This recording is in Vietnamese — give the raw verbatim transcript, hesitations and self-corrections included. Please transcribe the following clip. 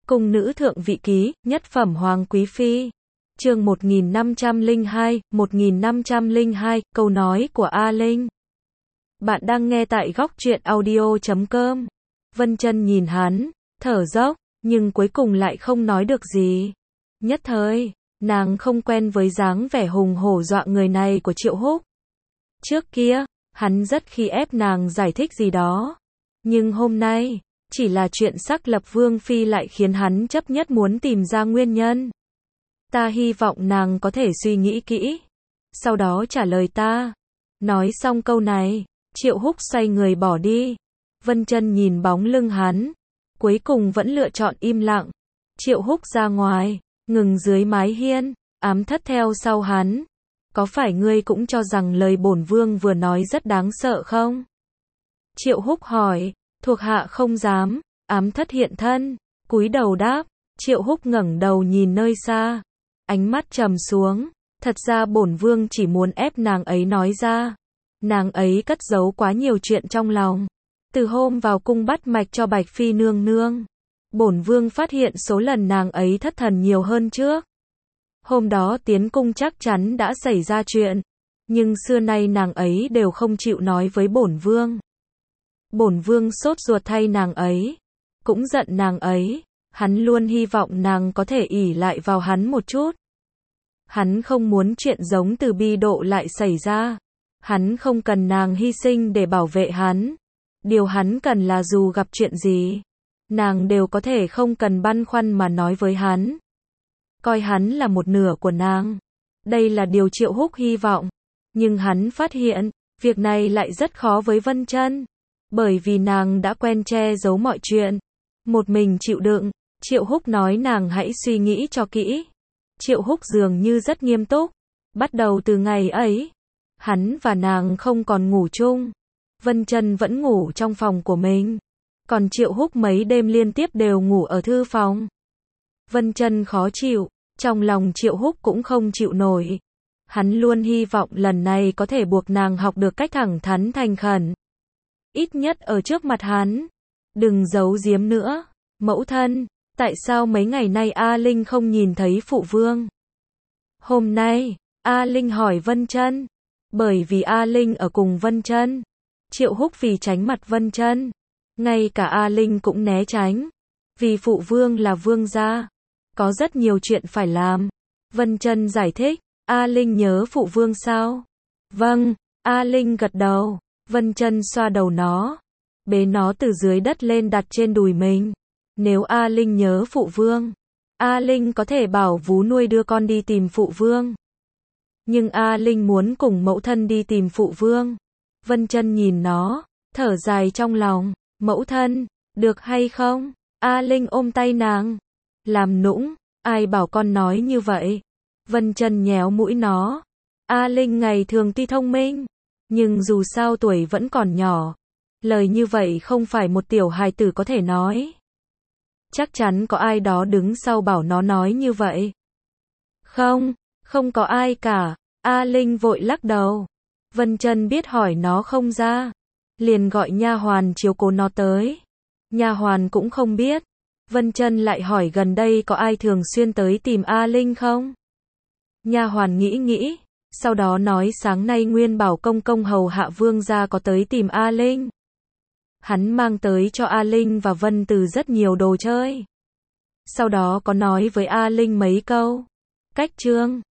Cung nữ thượng vị ký, nhất phẩm hoàng quý phi. Chương một nghìn năm trăm lẻ hai, một nghìn năm trăm lẻ hai, câu nói của A Linh. Bạn đang nghe tại góc truyện audio chấm com. Vân Chân nhìn hắn, thở dốc, nhưng cuối cùng lại không nói được gì. Nhất thời, nàng không quen với dáng vẻ hùng hổ dọa người này của Triệu Húc. Trước kia, hắn rất khi ép nàng giải thích gì đó. Nhưng hôm nay, chỉ là chuyện xác lập Vương Phi lại khiến hắn chấp nhất muốn tìm ra nguyên nhân. Ta hy vọng nàng có thể suy nghĩ kỹ, sau đó trả lời ta. Nói xong câu này, Triệu Húc xoay người bỏ đi. Vân Chân nhìn bóng lưng hắn, cuối cùng vẫn lựa chọn im lặng. Triệu Húc ra ngoài, ngừng dưới mái hiên, ám thất theo sau hắn. Có phải ngươi cũng cho rằng lời bổn vương vừa nói rất đáng sợ không? Triệu Húc hỏi. Thuộc hạ không dám. Ám thất hiện thân, cúi đầu đáp. Triệu Húc ngẩng đầu nhìn nơi xa, ánh mắt trầm xuống. Thật ra bổn vương chỉ muốn ép nàng ấy nói ra. Nàng ấy cất giấu quá nhiều chuyện trong lòng. Từ hôm vào cung bắt mạch cho Bạch Phi nương nương, bổn vương phát hiện số lần nàng ấy thất thần nhiều hơn trước. Hôm đó tiến cung chắc chắn đã xảy ra chuyện, nhưng xưa nay nàng ấy đều không chịu nói với bổn vương. Bổn vương sốt ruột thay nàng ấy, cũng giận nàng ấy. Hắn luôn hy vọng nàng có thể ỷ lại vào hắn một chút. Hắn không muốn chuyện giống Từ Bi Độ lại xảy ra. Hắn không cần nàng hy sinh để bảo vệ hắn. Điều hắn cần là dù gặp chuyện gì, nàng đều có thể không cần băn khoăn mà nói với hắn. Coi hắn là một nửa của nàng. Đây là điều Triệu Húc hy vọng. Nhưng hắn phát hiện, việc này lại rất khó với Vân Chân. Bởi vì nàng đã quen che giấu mọi chuyện. Một mình chịu đựng. Triệu Húc nói nàng hãy suy nghĩ cho kỹ. Triệu Húc dường như rất nghiêm túc. Bắt đầu từ ngày ấy, hắn và nàng không còn ngủ chung. Vân Chân vẫn ngủ trong phòng của mình. Còn Triệu Húc mấy đêm liên tiếp đều ngủ ở thư phòng. Vân Chân khó chịu. Trong lòng Triệu Húc cũng không chịu nổi. Hắn luôn hy vọng lần này có thể buộc nàng học được cách thẳng thắn thành khẩn. Ít nhất ở trước mặt hắn. Đừng giấu giếm nữa. Mẫu thân, tại sao mấy ngày nay A Linh không nhìn thấy phụ vương? Hôm nay, A Linh hỏi Vân Chân. Bởi vì A Linh ở cùng Vân Chân. Triệu Húc vì tránh mặt Vân Chân, ngay cả A Linh cũng né tránh. Vì phụ vương là vương gia, có rất nhiều chuyện phải làm. Vân Chân giải thích. A Linh nhớ phụ vương sao? Vâng. A Linh gật đầu. Vân Chân xoa đầu nó, bế nó từ dưới đất lên đặt trên đùi mình. Nếu A Linh nhớ phụ vương, A Linh có thể bảo vú nuôi đưa con đi tìm phụ vương. Nhưng A Linh muốn cùng mẫu thân đi tìm phụ vương. Vân Chân nhìn nó, thở dài trong lòng. Mẫu thân, được hay không? A Linh ôm tay nàng, làm nũng. Ai bảo con nói như vậy? Vân Chân nhéo mũi nó. A Linh ngày thường tuy thông minh, nhưng dù sao tuổi vẫn còn nhỏ. Lời như vậy không phải một tiểu hài tử có thể nói. Chắc chắn có ai đó đứng sau bảo nó nói như vậy. Không, không có ai cả. A Linh vội lắc đầu. Vân Chân biết hỏi nó không ra, liền gọi nha hoàn chiếu cố nó tới. Nha hoàn cũng không biết. Vân Chân lại hỏi gần đây có ai thường xuyên tới tìm A Linh không? Nha hoàn nghĩ nghĩ, sau đó nói sáng nay Nguyên bảo công công hầu hạ vương gia có tới tìm A Linh. Hắn mang tới cho A Linh và Vân Từ rất nhiều đồ chơi. Sau đó có nói với A Linh mấy câu. Cách trương,